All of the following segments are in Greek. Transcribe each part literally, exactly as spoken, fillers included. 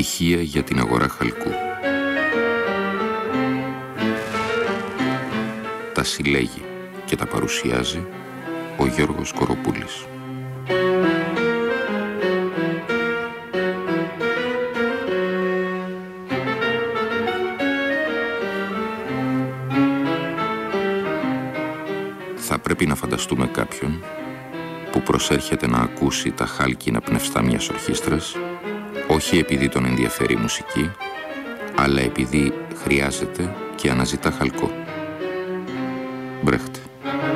Στοιχεία για την αγορά χαλκού. Τα συλλέγει και τα παρουσιάζει ο Γιώργος Κοροπούλης. Θα πρέπει να φανταστούμε κάποιον που προσέρχεται να ακούσει τα χάλκινα πνευστά μιας ορχήστρας, όχι επειδή τον ενδιαφέρει η μουσική, αλλά επειδή χρειάζεται και αναζητά χαλκό. Μπρέχτε.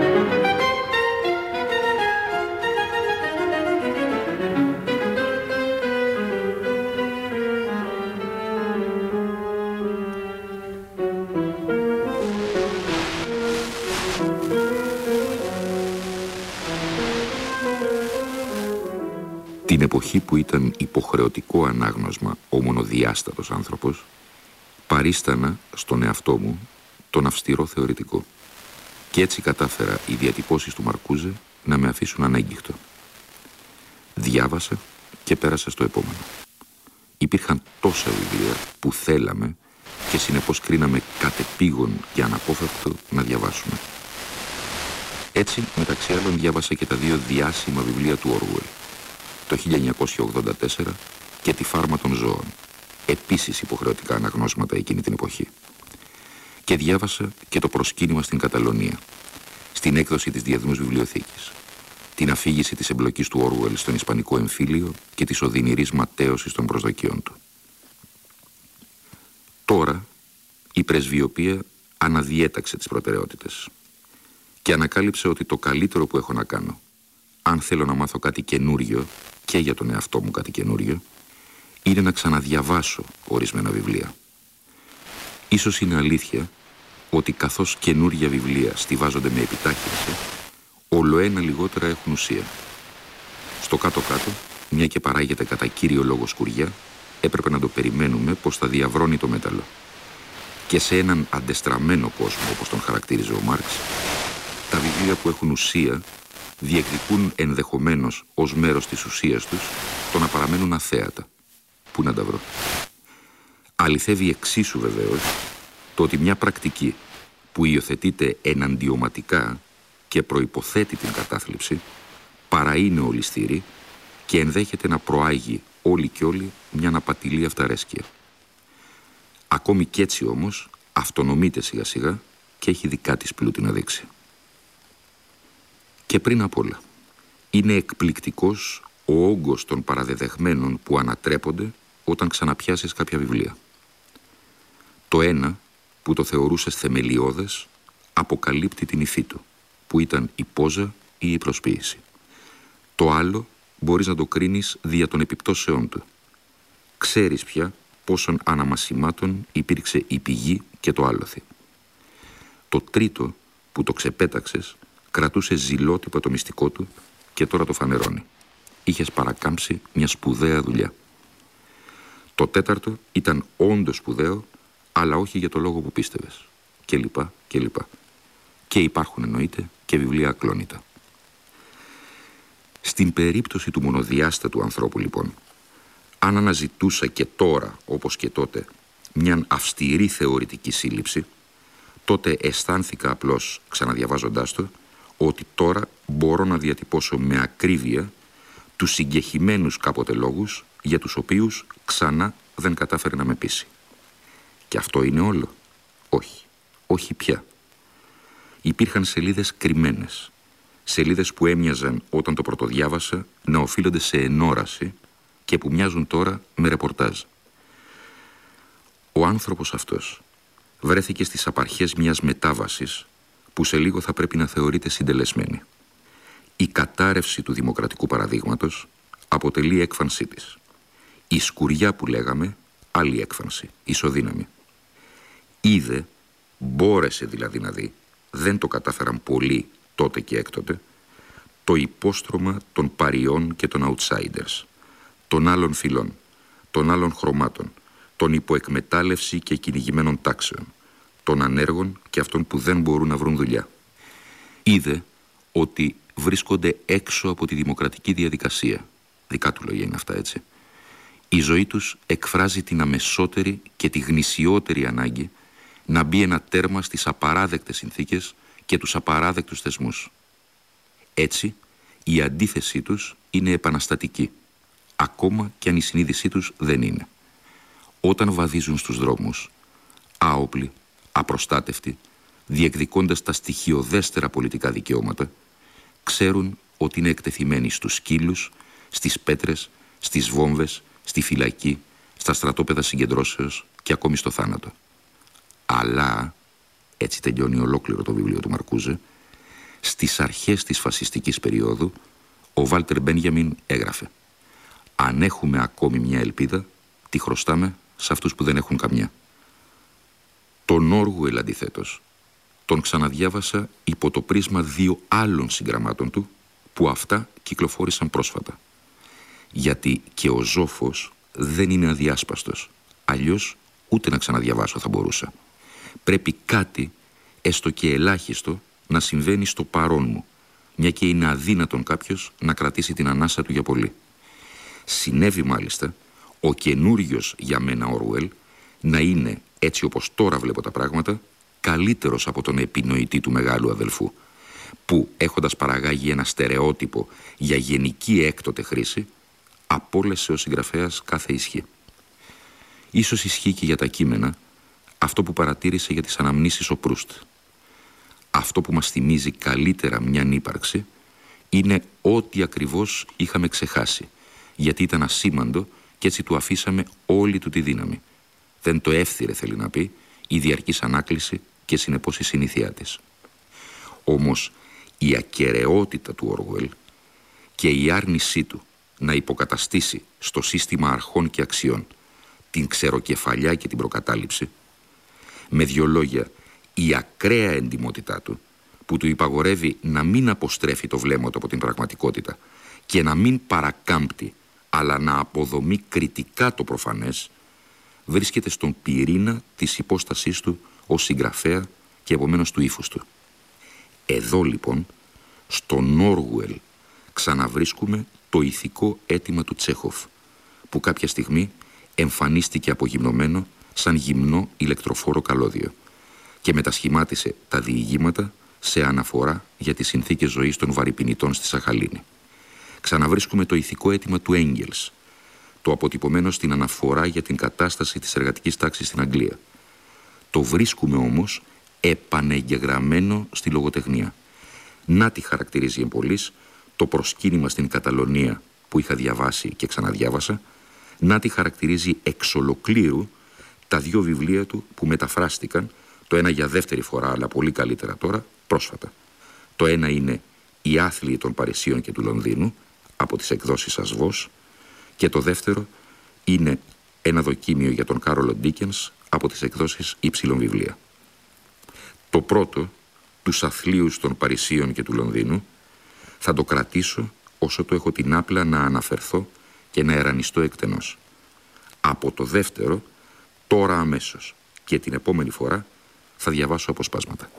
Την εποχή που ήταν υποχρεωτικό ανάγνωσμα ο μονοδιάστατος άνθρωπος, παρίστανα στον εαυτό μου τον αυστηρό θεωρητικό. Και έτσι κατάφερα οι διατυπώσεις του Μαρκούζε να με αφήσουν ανέγγιχτο. Διάβασα και πέρασα στο επόμενο. Υπήρχαν τόσα βιβλία που θέλαμε και συνεπώς κρίναμε κατεπήγον και αναπόφευκτο να διαβάσουμε. Έτσι, μεταξύ άλλων, διάβασα και τα δύο διάσημα βιβλία του Όργουελ, το χίλια εννιακόσια ογδόντα τέσσερα και τη Φάρμα των ζώων, επίσης υποχρεωτικά αναγνώσματα εκείνη την εποχή. Και διάβασα και το προσκύνημα στην Καταλωνία, στην έκδοση της Διεθνούς Βιβλιοθήκης, την αφήγηση της εμπλοκής του Όργουελ στον Ισπανικό εμφύλιο και της οδυνηρής ματέωσης των προσδοκιών του. Τώρα η πρεσβειοποία αναδιέταξε τις προτεραιότητες και ανακάλυψε ότι το καλύτερο που έχω να κάνω, αν θέλω να μάθω κάτι καινούριο και για τον εαυτό μου κάτι καινούριο, είναι να ξαναδιαβάσω ορισμένα βιβλία. Ίσως είναι αλήθεια ότι καθώς καινούρια βιβλία στιβάζονται με επιτάχυνση, ολοένα λιγότερα έχουν ουσία. Στο κάτω-κάτω, μια και παράγεται κατά κύριο λόγο σκουριά, έπρεπε να το περιμένουμε πως θα διαβρώνει το μέταλλο. Και σε έναν αντεστραμμένο κόσμο, όπως τον χαρακτήριζε ο Μάρξ, τα βιβλία που έχουν ουσία διεκδικούν ενδεχομένως ως μέρος της ουσίας τους το να παραμένουν αθέατα. Πού να τα βρω. Αληθεύει εξίσου βεβαίως το ότι μια πρακτική που υιοθετείται εναντιωματικά και προϋποθέτει την κατάθλιψη παρά είναι ολιστήρη και ενδέχεται να προάγει όλοι και όλοι μια απατηλή αυταρέσκεια. Ακόμη κι έτσι όμως αυτονομείται σιγά σιγά και έχει δικά της πλούτη να δείξει. Και πριν απ' όλα, είναι εκπληκτικός ο όγκος των παραδεδεχμένων που ανατρέπονται όταν ξαναπιάσεις κάποια βιβλία. Το ένα, που το θεωρούσες θεμελιώδες, αποκαλύπτει την υφή του, που ήταν η πόζα ή η προσποίηση. Το άλλο μπορείς να το κρίνεις δια των επιπτώσεών του. Ξέρεις πια πόσων αναμασιμάτων υπήρξε η πηγή και το άλοθη. Το τρίτο, που το ξεπέταξες, κρατούσε ζηλότυπα το μυστικό του και τώρα το φανερώνει. Είχες παρακάμψει μια σπουδαία δουλειά. Το τέταρτο ήταν όντως σπουδαίο, αλλά όχι για το λόγο που πίστευες. Και λοιπά και λοιπά. Και υπάρχουν εννοείται και βιβλία ακλόνητα. Στην περίπτωση του μονοδιάστατου ανθρώπου λοιπόν, αν αναζητούσα και τώρα όπως και τότε μιαν αυστηρή θεωρητική σύλληψη, τότε αισθάνθηκα απλώς ξαναδιαβάζοντάς το ότι τώρα μπορώ να διατυπώσω με ακρίβεια τους συγκεχημένους κάποτε λόγους για τους οποίους ξανά δεν κατάφερε να με πείσει. Και αυτό είναι όλο. Όχι. Όχι πια. Υπήρχαν σελίδες κρυμμένες. Σελίδες που έμοιαζαν όταν το πρωτοδιάβασα να οφείλονται σε ενόραση και που μοιάζουν τώρα με ρεπορτάζ. Ο άνθρωπος αυτός βρέθηκε στις απαρχές μιας μετάβασης που σε λίγο θα πρέπει να θεωρείται συντελεσμένη. Η κατάρρευση του δημοκρατικού παραδείγματος αποτελεί έκφανσή της. Η σκουριά που λέγαμε, άλλη έκφανση, ισοδύναμη. Είδε, μπόρεσε δηλαδή να δει, δεν το κατάφεραν πολλοί τότε και έκτοτε, το υπόστρωμα των παριών και των outsiders, των άλλων φυλών, των άλλων χρωμάτων, των υποεκμετάλλευση και κυνηγημένων τάξεων, των ανέργων και αυτών που δεν μπορούν να βρουν δουλειά. Είδε ότι βρίσκονται έξω από τη δημοκρατική διαδικασία, δικά του λόγια είναι αυτά έτσι, Η ζωή τους εκφράζει την αμεσότερη και τη γνησιότερη ανάγκη να μπει ένα τέρμα στις απαράδεκτες συνθήκες και τους απαράδεκτους θεσμούς. Έτσι, η αντίθεσή τους είναι επαναστατική, ακόμα και αν η συνείδησή τους δεν είναι. Όταν βαδίζουν στους δρόμους, άοπλοι, απροστάτευτοι, διεκδικώντας τα στοιχειωδέστερα πολιτικά δικαιώματα, ξέρουν ότι είναι εκτεθειμένοι στους σκύλους, στις πέτρες, στις βόμβες, στη φυλακή, στα στρατόπεδα συγκεντρώσεως και ακόμη στο θάνατο. Αλλά, έτσι τελειώνει ολόκληρο το βιβλίο του Μαρκούζε, στις αρχές της φασιστικής περίοδου, ο Βάλτερ Μπένιαμιν έγραφε: «Αν έχουμε ακόμη μια ελπίδα, τη χρωστάμε σε αυτούς που δεν έχουν καμιά». Τον Όργουελ, αντιθέτως, τον ξαναδιάβασα υπό το πρίσμα δύο άλλων συγγραμμάτων του, που αυτά κυκλοφόρησαν πρόσφατα. Γιατί και ο Ζόφος δεν είναι αδιάσπαστος, αλλιώς ούτε να ξαναδιαβάσω θα μπορούσα. Πρέπει κάτι, έστω και ελάχιστο, να συμβαίνει στο παρόν μου, μια και είναι αδύνατον κάποιος να κρατήσει την ανάσα του για πολύ. Συνέβη μάλιστα ο καινούριος για μένα Όργουελ να είναι, έτσι όπως τώρα βλέπω τα πράγματα, καλύτερος από τον επινοητή του μεγάλου αδελφού, που έχοντας παραγάγει ένα στερεότυπο για γενική έκτοτε χρήση, απόλυσε ο συγγραφέας κάθε ισχύ. Ίσως ισχύει και για τα κείμενα αυτό που παρατήρησε για τις αναμνήσεις ο Προύστ. Αυτό που μας θυμίζει καλύτερα μιαν ύπαρξη είναι ό,τι ακριβώς είχαμε ξεχάσει, γιατί ήταν ασήμαντο και έτσι του αφήσαμε όλη του τη δύναμη. Δεν το εύθυρε, θέλει να πει, η διαρκής ανάκληση και συνεπώς η συνήθειά της. Όμως η ακεραιότητα του Όργουελ και η άρνησή του να υποκαταστήσει στο σύστημα αρχών και αξιών την ξεροκεφαλιά και την προκατάληψη, με δυο λόγια, η ακραία εντιμότητά του, που του υπαγορεύει να μην αποστρέφει το βλέμμα του από την πραγματικότητα και να μην παρακάμπτει, αλλά να αποδομεί κριτικά το προφανές, βρίσκεται στον πυρήνα της υπόστασής του ως συγγραφέα και επομένως του ύφους του. Εδώ λοιπόν, στον Όργουελ, ξαναβρίσκουμε το ηθικό αίτημα του Τσέχοφ, που κάποια στιγμή εμφανίστηκε απογυμνωμένο σαν γυμνό ηλεκτροφόρο καλώδιο και μετασχημάτισε τα διηγήματα σε αναφορά για τις συνθήκες ζωής των βαρυπινητών στη Σαχαλίνη. Ξαναβρίσκουμε το ηθικό αίτημα του Έγγελς, το αποτυπωμένο στην αναφορά για την κατάσταση της εργατικής τάξης στην Αγγλία. Το βρίσκουμε όμως επανεγγεγραμμένο στη λογοτεχνία. Να τη χαρακτηρίζει εμπολής το προσκύνημα στην Καταλωνία που είχα διαβάσει και ξαναδιάβασα, να τη χαρακτηρίζει εξ ολοκλήρου τα δύο βιβλία του που μεταφράστηκαν, το ένα για δεύτερη φορά αλλά πολύ καλύτερα τώρα, πρόσφατα. Το ένα είναι «Οι άθλιοι των Παρισίων και του Λονδίνου» από τις εκδόσεις Ασβός και το δεύτερο είναι ένα δοκίμιο για τον Κάρολο Ντίκενς από τις εκδόσεις Ήψιλον Βιβλία. Το πρώτο, «Τους αθλίους των Παρισίων και του Λονδίνου», θα το κρατήσω όσο το έχω την άπλα να αναφερθώ και να ερανιστώ εκτενώς. Από το δεύτερο, τώρα αμέσως και την επόμενη φορά θα διαβάσω αποσπάσματα.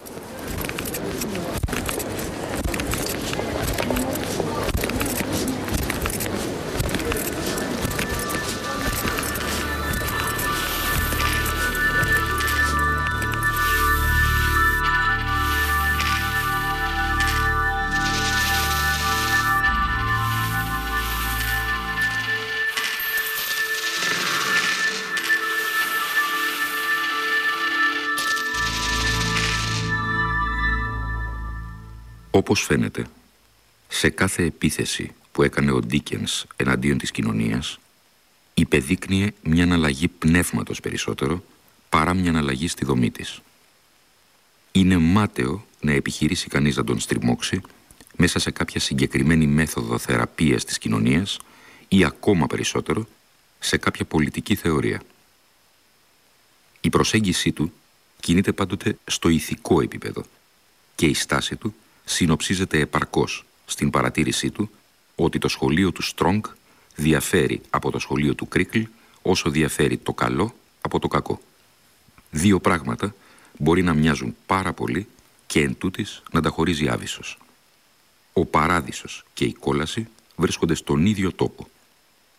Όπως φαίνεται, σε κάθε επίθεση που έκανε ο Ντίκενς εναντίον της κοινωνίας, υπεδείκνυε μια αλλαγή πνεύματος περισσότερο παρά μια αλλαγή στη δομή της. Είναι μάταιο να επιχειρήσει κανείς να τον στριμώξει μέσα σε κάποια συγκεκριμένη μέθοδο θεραπείας της κοινωνίας ή ακόμα περισσότερο σε κάποια πολιτική θεωρία. Η προσέγγιση του κινείται πάντοτε στο ηθικό επίπεδο και η στάση του συνοψίζεται επαρκώς στην παρατήρησή του ότι το σχολείο του Στρόγκ διαφέρει από το σχολείο του Κρίκλ όσο διαφέρει το καλό από το κακό. Δύο πράγματα μπορεί να μοιάζουν πάρα πολύ και εν τούτης να τα χωρίζει άβυσσος. Ο παράδεισος και η κόλαση βρίσκονται στον ίδιο τόπο.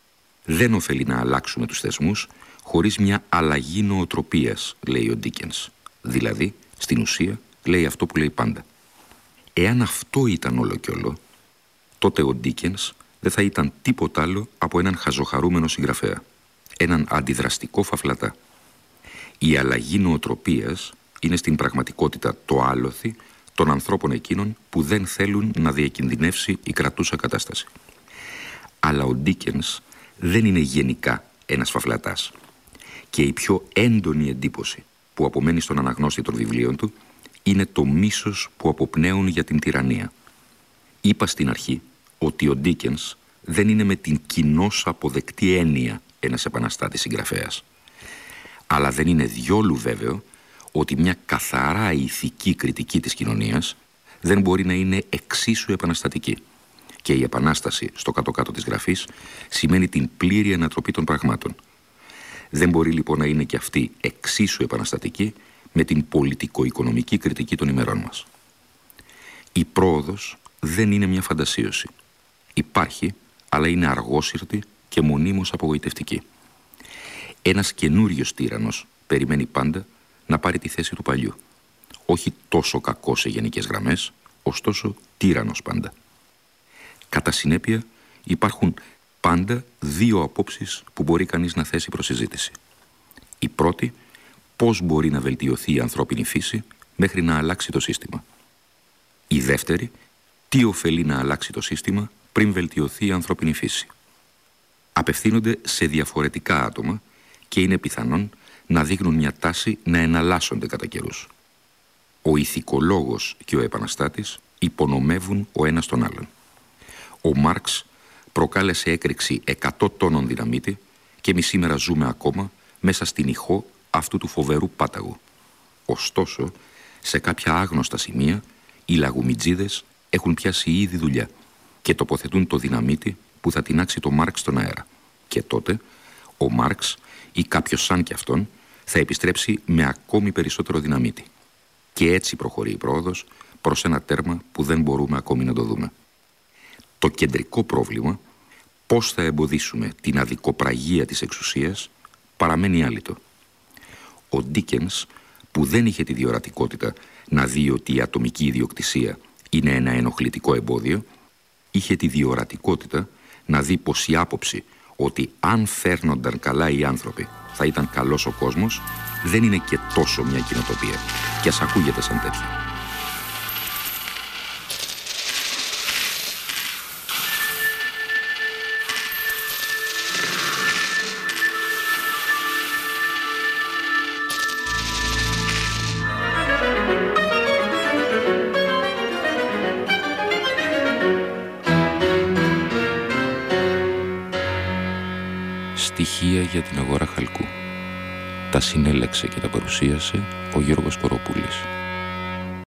Δεν ωφελεί να αλλάξουμε τους θεσμούς χωρίς μια αλλαγή νοοτροπίας, λέει ο Ντίκενς. Δηλαδή, στην ουσία, λέει αυτό που λέει πάντα. Εάν αυτό ήταν όλο κι όλο, τότε ο Ντίκενς δεν θα ήταν τίποτα άλλο από έναν χαζοχαρούμενο συγγραφέα, έναν αντιδραστικό φαφλατά. Η αλλαγή νοοτροπίας είναι στην πραγματικότητα το άλοθη των ανθρώπων εκείνων που δεν θέλουν να διακινδυνεύσει η κρατούσα κατάσταση. Αλλά ο Ντίκενς δεν είναι γενικά ένας φαφλατάς. Και η πιο έντονη εντύπωση που απομένει στον αναγνώστη των βιβλίων του είναι το μίσος που αποπνέουν για την τυραννία. Είπα στην αρχή ότι ο Ντίκενς δεν είναι με την κοινώς αποδεκτή έννοια ένας επαναστάτης συγγραφέας. Αλλά δεν είναι διόλου βέβαιο ότι μια καθαρά ηθική κριτική της κοινωνίας δεν μπορεί να είναι εξίσου επαναστατική. Και η επανάσταση στο κάτω-κάτω της γραφής σημαίνει την πλήρη ανατροπή των πραγμάτων. Δεν μπορεί λοιπόν να είναι και αυτή εξίσου επαναστατική με την πολιτικο-οικονομική κριτική των ημερών μας. Η πρόοδος δεν είναι μια φαντασίωση. Υπάρχει, αλλά είναι αργόσυρτη και μονίμως απογοητευτική. Ένας καινούριος τύραννος περιμένει πάντα να πάρει τη θέση του παλιού. Όχι τόσο κακό σε γενικές γραμμές, ωστόσο τύραννος πάντα. Κατά συνέπεια υπάρχουν πάντα δύο απόψεις που μπορεί κανείς να θέσει προς συζήτηση. Η πρώτη, πώς μπορεί να βελτιωθεί η ανθρώπινη φύση μέχρι να αλλάξει το σύστημα. Η δεύτερη, τι ωφελεί να αλλάξει το σύστημα πριν βελτιωθεί η ανθρώπινη φύση. Απευθύνονται σε διαφορετικά άτομα και είναι πιθανόν να δείχνουν μια τάση να εναλλάσσονται κατά καιρούς. Ο ηθικολόγος και ο επαναστάτης υπονομεύουν ο ένας τον άλλον. Ο Μάρξ προκάλεσε έκρηξη εκατό τόνων δυναμίτη και εμείς σήμερα ζούμε ακόμα μέσα στην ηχό αυτού του φοβερού πάταγου. Ωστόσο, σε κάποια άγνωστα σημεία, οι λαγουμιτζίδες έχουν πιάσει ήδη δουλειά και τοποθετούν το δυναμίτι που θα τεινάξει το Μάρξ στον αέρα. Και τότε, ο Μάρξ ή κάποιος σαν κι αυτόν θα επιστρέψει με ακόμη περισσότερο δυναμίτι. Και έτσι προχωρεί η πρόοδος προς ένα τέρμα που δεν μπορούμε ακόμη να το δούμε. Το κεντρικό πρόβλημα, πώς θα εμποδίσουμε την αδικοπραγία της εξουσίας, παραμένει άλυτο. Ο Ντίκενς, που δεν είχε τη διορατικότητα να δει ότι η ατομική ιδιοκτησία είναι ένα ενοχλητικό εμπόδιο, είχε τη διορατικότητα να δει πως η άποψη ότι αν φέρνονταν καλά οι άνθρωποι θα ήταν καλός ο κόσμος, δεν είναι και τόσο μια κοινοτοπία, και ας ακούγεται σαν τέτοια. Στοιχεία για την αγορά χαλκού. Τα συνέλεξε και τα παρουσίασε ο Γιώργος Κοροπούλης.